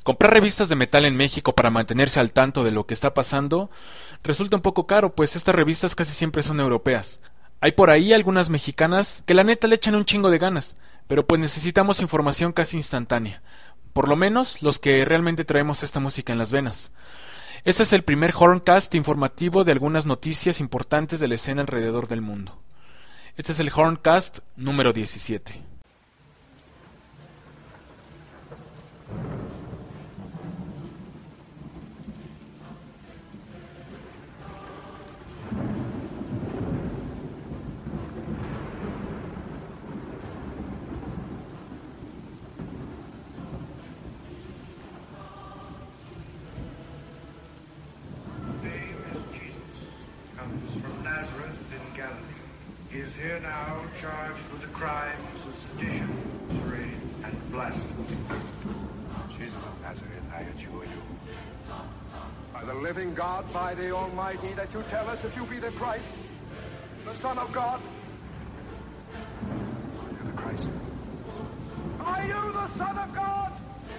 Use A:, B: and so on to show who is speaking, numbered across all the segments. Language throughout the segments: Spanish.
A: Comprar revistas de metal en México para mantenerse al tanto de lo que está pasando resulta un poco caro, pues estas revistas casi siempre son europeas. Hay por ahí algunas mexicanas que la neta le echan un chingo de ganas, pero pues necesitamos información casi instantánea. Por lo menos los que realmente traemos esta música en las venas. Este es el primer Horncast informativo de algunas noticias importantes de la escena alrededor del mundo. Este es el Horncast número 17.
B: Is here now charged with the crimes of sedition, usury, and blasphemy.
C: Jesus of Nazareth, I adjure you.
D: By the living God, by the Almighty, that you tell us if you be the Christ, the Son of God.
C: You're the Christ.
D: Are you the Son of God?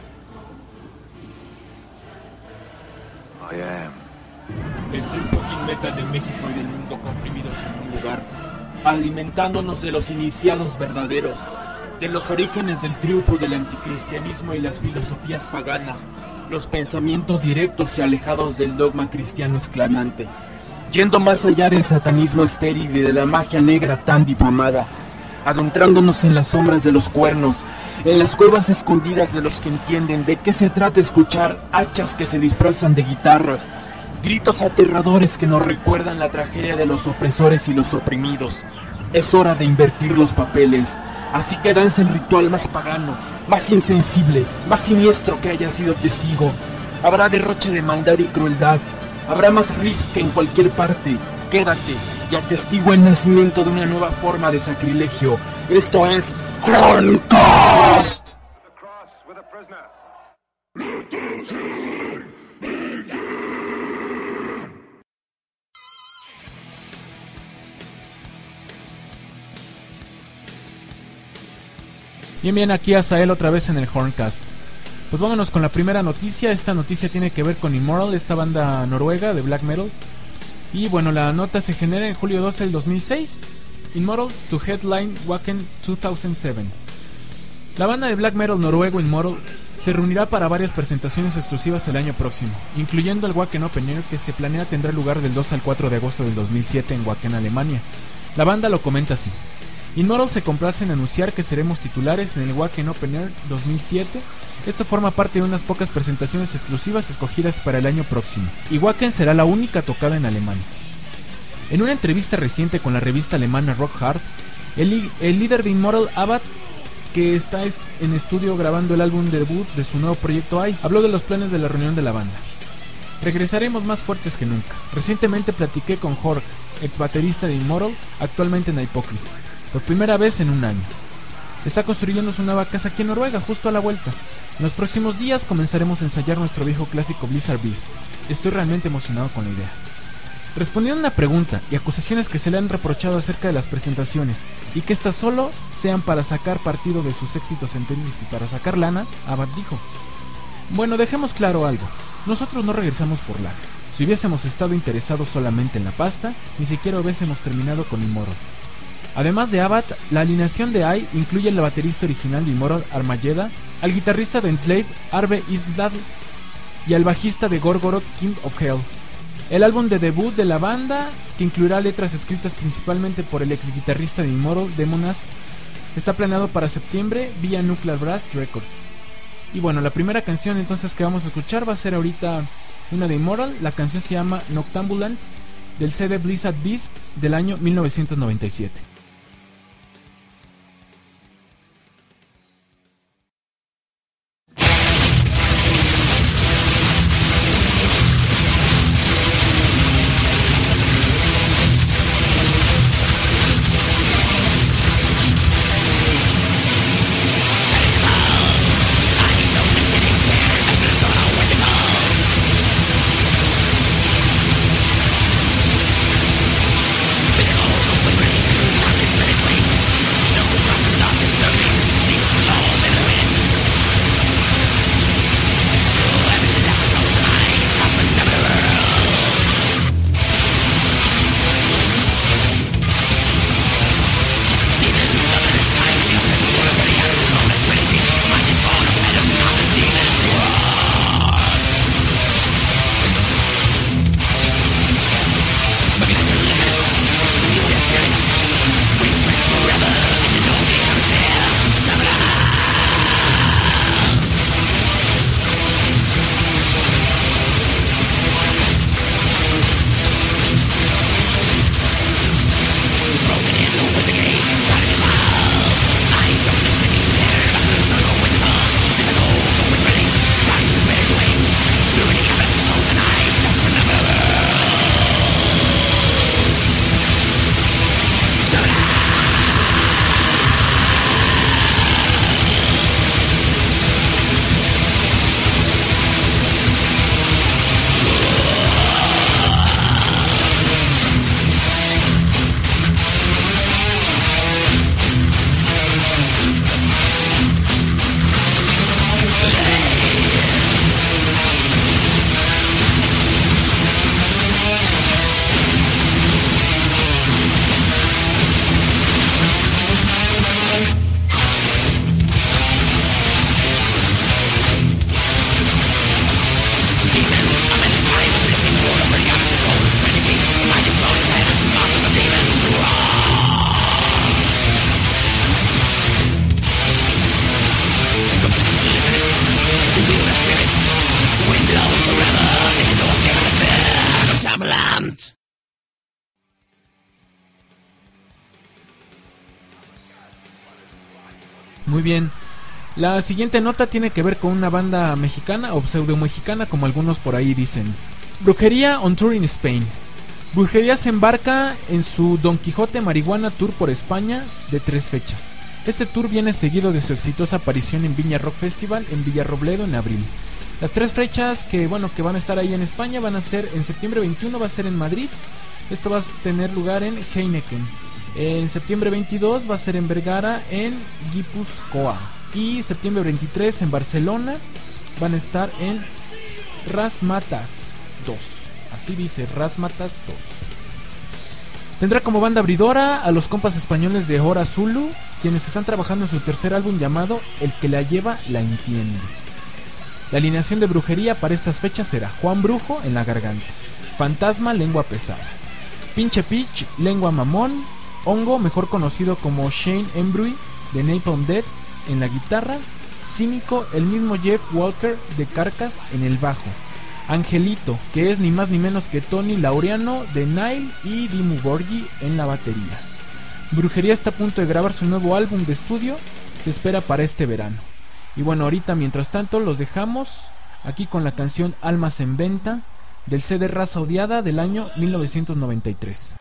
C: I am.
E: El true fucking metal de México y del mundo comprimidos en un lugar, alimentándonos de los iniciados verdaderos, de los orígenes del triunfo del anticristianismo y las filosofías paganas, los pensamientos directos y alejados del dogma cristiano esclamante, yendo más allá del satanismo estéril y de la magia negra tan difamada, adentrándonos en las sombras de los cuernos, en las cuevas escondidas de los que entienden de qué se trata escuchar hachas que se disfrazan de guitarras, gritos aterradores que nos recuerdan la tragedia de los opresores y los oprimidos. Es hora de invertir los papeles, así que danza el ritual más pagano, más insensible, más siniestro que haya sido testigo. Habrá derroche de maldad y crueldad, habrá más riffs que en cualquier parte. Quédate y atestigua el nacimiento de una nueva forma de sacrilegio. Esto es Horncast.
D: The cross with a prisoner.
A: Bien, aquí Azael otra vez en el Horncast. Pues vámonos con la primera noticia. Esta noticia tiene que ver con Immoral, esta banda noruega de black metal. Y bueno, la nota se genera en julio 12 del 2006. Immoral to headline Wacken 2007. La banda de black metal noruego Immoral se reunirá para varias presentaciones exclusivas el año próximo, incluyendo el Wacken Open Air, que se planea tendrá lugar del 2 al 4 de agosto del 2007 en Wacken, Alemania. La banda lo comenta así: Immoral se complace en anunciar que seremos titulares en el Wacken Open Air 2007. Esto forma parte de unas pocas presentaciones exclusivas escogidas para el año próximo, y Wacken será la única tocada en Alemania. En una entrevista reciente con la revista alemana Rock Hard, el líder de Immoral, Abad, que está en estudio grabando el álbum debut de su nuevo proyecto AI, habló de los planes de la reunión de la banda. Regresaremos más fuertes que nunca. Recientemente platiqué con Jorg, ex baterista de Immoral, actualmente en Hypocrisy, por primera vez en un año. Está construyendo su nueva casa aquí en Noruega, justo a la vuelta. En los próximos días comenzaremos a ensayar nuestro viejo clásico Blizzard Beast. Estoy realmente emocionado con la idea. Respondiendo a una pregunta y acusaciones que se le han reprochado acerca de las presentaciones y que estas solo sean para sacar partido de sus éxitos en tenis y para sacar lana, Abad dijo: bueno, dejemos claro algo. Nosotros no regresamos por lana. Si hubiésemos estado interesados solamente en la pasta, ni siquiera hubiésemos terminado con Immoral. Además de Abad, la alineación de AI incluye al baterista original de Immoral, Armageda, al guitarrista de Enslaved, Arve Isdal, y al bajista de Gorgoroth, King of Hell. El álbum de debut de la banda, que incluirá letras escritas principalmente por el ex guitarrista de Immoral, Demonas, está planeado para septiembre vía Nuclear Blast Records. Y bueno, la primera canción entonces que vamos a escuchar va a ser ahorita una de Immoral. La canción se llama Noctambulant, del CD Blizzard Beast del año 1997.
F: Behold the
A: Muy bien. La siguiente nota tiene que ver con una banda mexicana o pseudo mexicana, como algunos por ahí dicen. Brujería on Tour in Spain. Brujería se embarca en su Don Quijote Marihuana Tour por España de 3 fechas. Este tour viene seguido de su exitosa aparición en Viña Rock Festival en Villarrobledo en abril. Las 3 fechas que van a estar ahí en España van a ser en septiembre 21 va a ser en Madrid. Esto va a tener lugar en Heineken. En septiembre 22 va a ser en Vergara en Guipúzcoa. Y septiembre 23 en Barcelona van a estar en Razmataz 2. Así dice, Razmataz 2. Tendrá como banda abridora a los compas españoles de Hora Zulu, quienes están trabajando en su tercer álbum llamado El que la lleva la entiende. La alineación de brujería para estas fechas será Juan Brujo en la garganta, Fantasma lengua pesada, Pinche Pitch lengua mamón, Hongo mejor conocido como Shane Embry de Napalm Death en la guitarra, Cínico el mismo Jeff Walker de Carcass en el bajo, Angelito, que es ni más ni menos que Tony Laureano de Nile y Dimmu Borgir en la batería. Brujería está a punto de grabar su nuevo álbum de estudio, se espera para este verano. Y bueno, ahorita mientras tanto los dejamos aquí con la canción Almas en Venta del CD Raza Odiada del año 1993.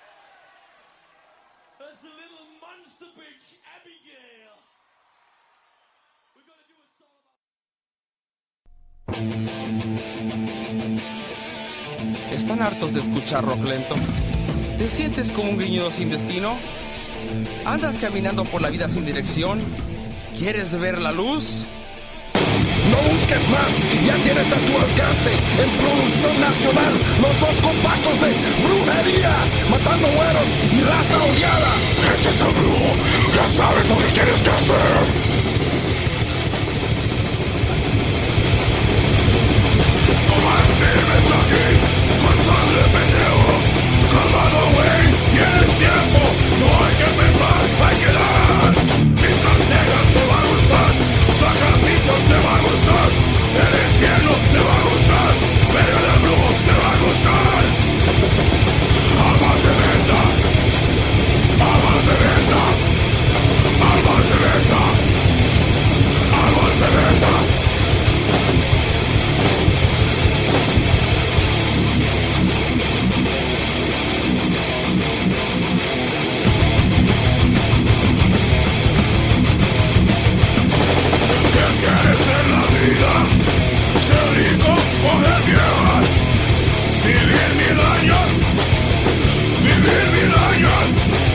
F: ¿Están hartos de escuchar rock lento? ¿Te sientes como un griñudo sin destino? ¿Andas caminando por la vida sin dirección? ¿Quieres ver la luz?
G: No busques más, ya tienes a tu alcance en producción nacional los 2 compactos de Brujería, Matando Güeros y Raza Odiada. Ese es el brujo, ya sabes lo que tienes que hacer. Firmes aquí, con sangre pendejo, calmado güey, tienes tiempo, no hay que pensar, hay que dar. Misas negras te va a gustar, sacrificios te va a gustar, el infierno te va a gustar, verga de brujo te va a gustar. Almas de venta, almas de venta, almas de venta, almas de venta. Ser rico, coger viejas, vivir 1000 años, vivir 1000 años.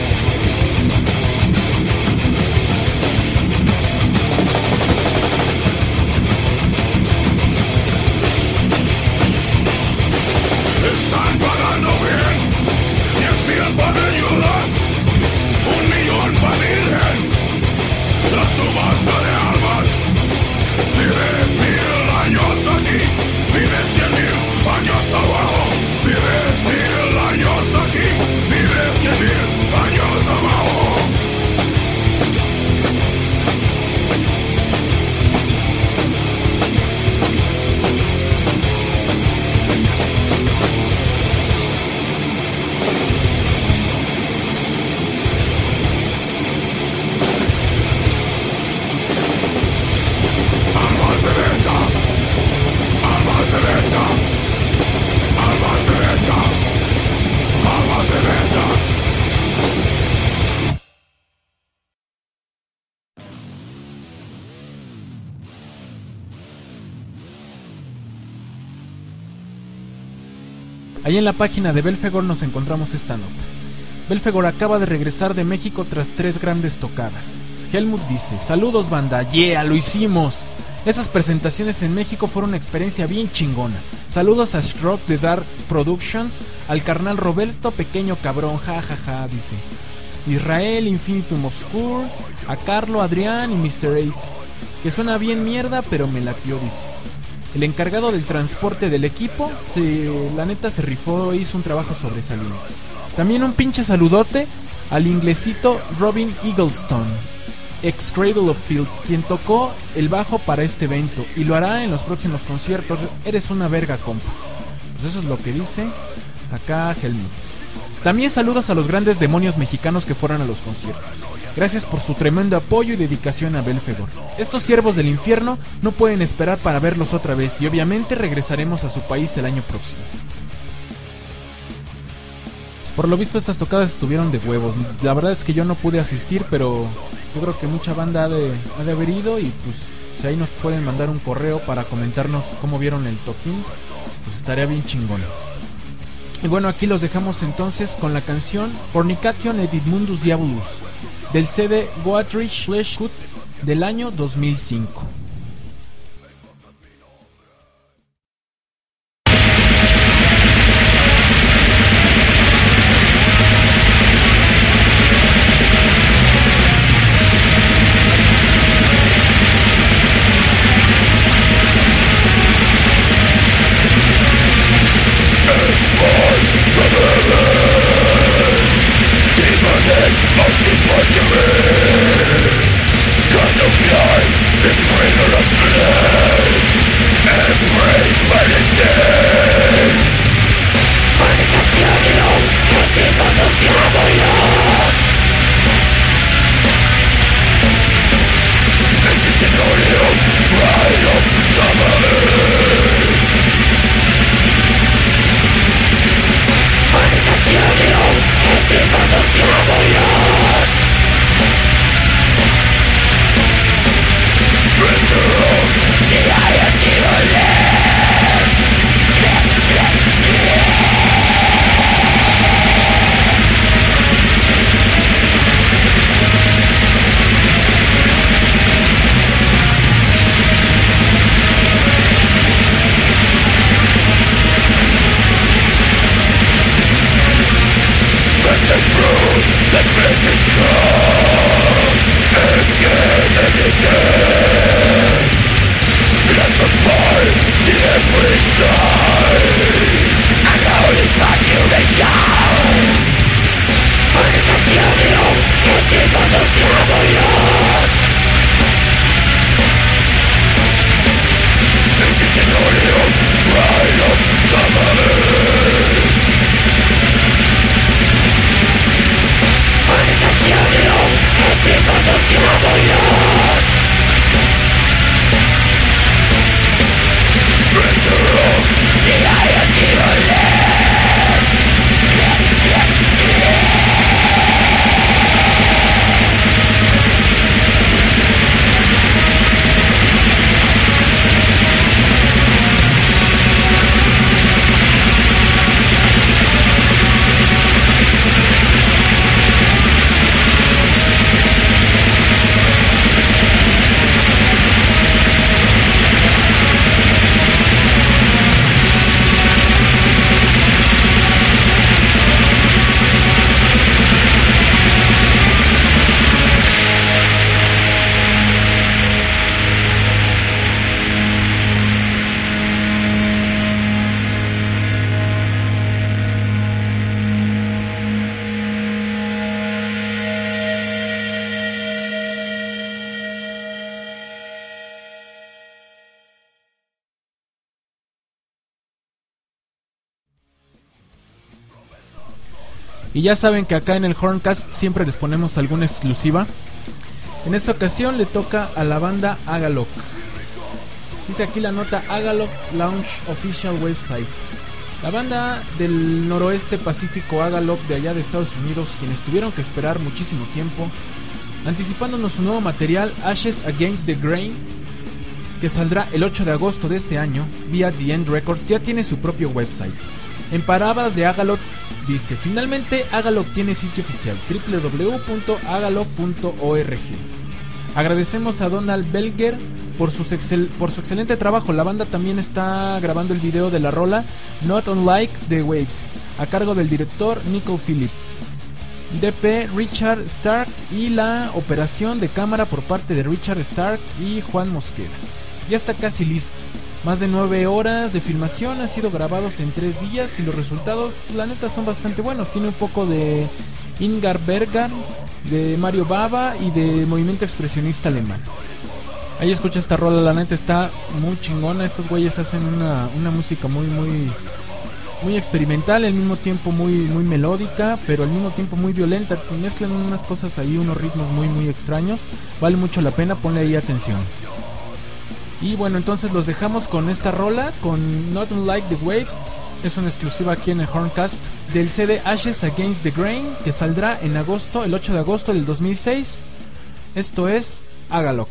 G: Están pagando bien, 10,000 para ayudas, 1,000,000 para virgen, la subasta de almas. Vives 1000 años aquí, vives 100,000 años abajo. Vives 1000 años aquí, vives 100,000 años abajo.
A: Ahí en la página de Belfegor nos encontramos esta nota. Belfegor acaba de regresar de México tras 3 grandes tocadas. Helmut dice: saludos banda, yeah, lo hicimos. Esas presentaciones en México fueron una experiencia bien chingona. Saludos a Shrock de Dark Productions, al carnal Roberto, pequeño cabrón, jajaja, dice. Israel, Infinitum Obscure, a Carlo, Adrián y Mr. Ace. Que suena bien mierda, pero me latió, dice. El encargado del transporte del equipo, la neta se rifó e hizo un trabajo sobresaliente. También un pinche saludote al inglesito Robin Eaglestone, ex Cradle of Filth, quien tocó el bajo para este evento y lo hará en los próximos conciertos. Eres una verga, compa. Pues eso es lo que dice acá Helmut. También saludos a los grandes demonios mexicanos que fueron a los conciertos. Gracias por su tremendo apoyo y dedicación a Belfegor. Estos siervos del infierno no pueden esperar para verlos otra vez y obviamente regresaremos a su país el año próximo. Por lo visto estas tocadas estuvieron de huevos. La verdad es que yo no pude asistir, pero yo creo que mucha banda ha de haber ido y pues si ahí nos pueden mandar un correo para comentarnos cómo vieron el toquín, pues estaría bien chingón. Y bueno, aquí los dejamos entonces con la canción Fornication et Mundus Diabolus del CD Goatrich Fleshcut del año 2005. Y ya saben que acá en el Horncast siempre les ponemos alguna exclusiva. En esta ocasión le toca a la banda Agalok. Dice aquí la nota: Agalok Launch Official Website. La banda del noroeste pacífico Agalok de allá de Estados Unidos, quienes tuvieron que esperar muchísimo tiempo, anticipándonos su nuevo material Ashes Against the Grain, que saldrá el 8 de agosto de este año vía The End Records, ya tiene su propio website. En palabras de Agalok, dice: finalmente Agalok tiene sitio oficial, www.agalok.org. Agradecemos a Donald Belger por su excelente trabajo. La banda también está grabando el video de la rola Not Unlike the Waves, a cargo del director Nico Phillip, DP Richard Stark, y la operación de cámara por parte de Richard Stark y Juan Mosquera. Ya está casi listo. Más de 9 horas de filmación han sido grabados en 3 días y los resultados, la neta, son bastante buenos. Tiene un poco de Ingmar Bergman, de Mario Bava y de movimiento expresionista alemán. Ahí escucha esta rola, la neta está muy chingona. Estos güeyes hacen una música muy muy experimental, al mismo tiempo muy melódica, pero al mismo tiempo muy violenta. Mezclan unas cosas ahí, unos ritmos muy extraños. Vale mucho la pena, ponle ahí atención. Y bueno, entonces los dejamos con esta rola, con Nothing Like the Waves. Es una exclusiva aquí en el Horncast del CD Ashes Against the Grain, que saldrá en agosto, el 8 de agosto del 2006. Esto es Agalok.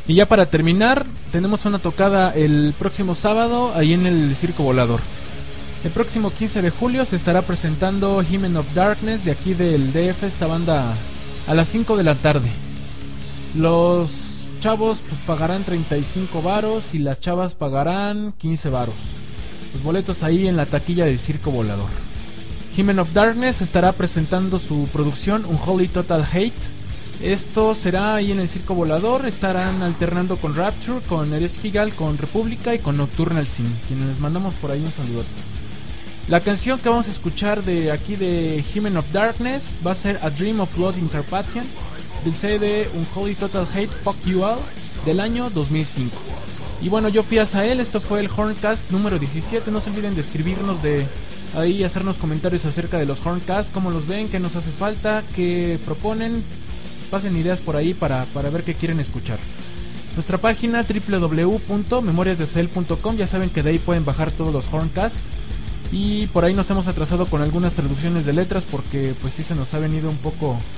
A: Y ya para terminar, tenemos una tocada el próximo sábado ahí en el Circo Volador. El próximo 15 de julio se estará presentando Hymen of Darkness de aquí del DF, esta banda, a las 5 de la tarde. Los chavos pues pagarán 35 varos y las chavas pagarán 15 varos. Los boletos ahí en la taquilla del Circo Volador. Hymen of Darkness estará presentando su producción Unholy Total Hate. Esto será ahí en el Circo Volador. Estarán alternando con Rapture, con Ereshkigal, con República y con Nocturnal Sin, quienes les mandamos por ahí un saludo. La canción que vamos a escuchar de aquí de Hymen of Darkness va a ser A Dream of Blood in Carpathian, del CD Unholy Total Hate Fuck You All, del año 2005. Y bueno, yo fui a Azael, esto fue el Horncast número 17. No se olviden de escribirnos, de ahí hacernos comentarios acerca de los Horncast, cómo los ven, qué nos hace falta, qué proponen. Pasen ideas por ahí para ver qué quieren escuchar. Nuestra página www.memoriasdeazael.com, ya saben que de ahí pueden bajar todos los Horncast. Y por ahí nos hemos atrasado con algunas traducciones de letras porque pues sí se nos ha venido un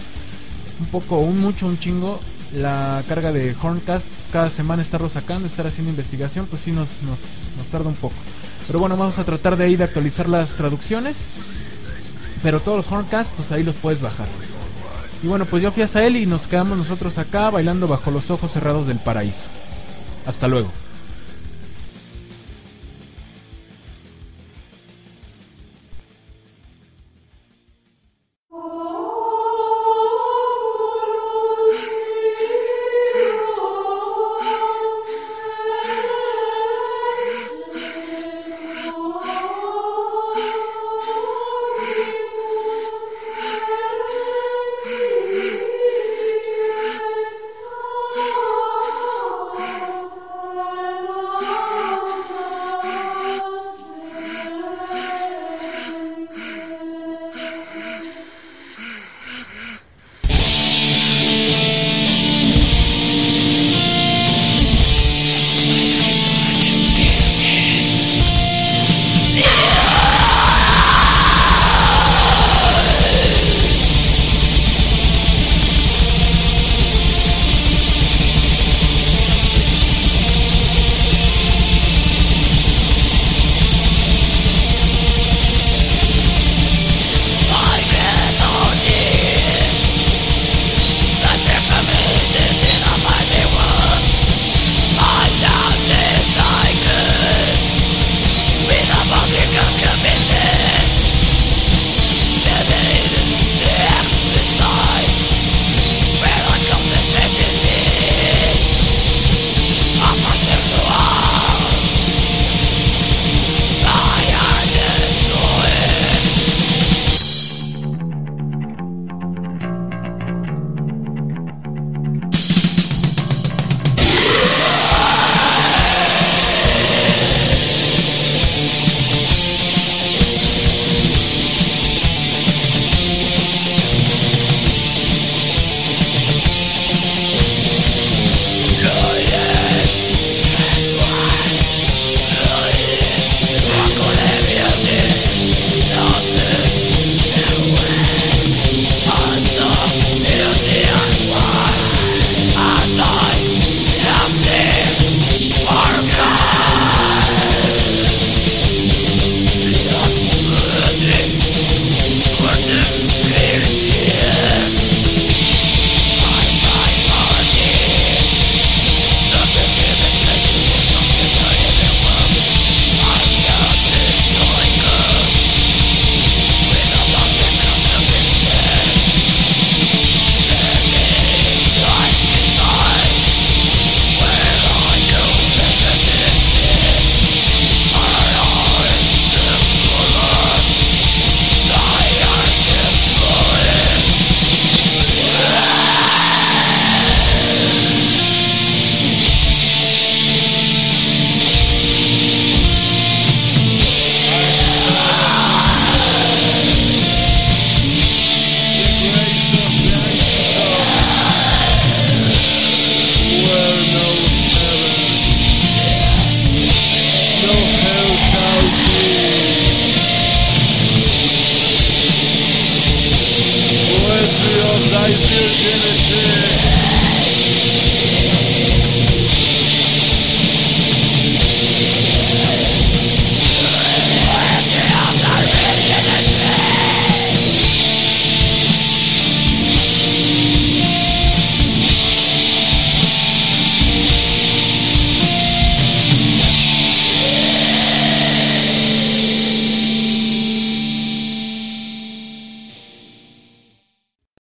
A: chingo la carga de Horncast. Pues cada semana estarlo sacando, estar haciendo investigación, pues sí nos tarda un poco. Pero bueno, vamos a tratar de ahí de actualizar las traducciones. Pero todos los Horncast pues ahí los puedes bajar. Y bueno, pues yo fui a Azael y nos quedamos nosotros acá bailando bajo los ojos cerrados del paraíso. Hasta luego.
G: Thy virginity.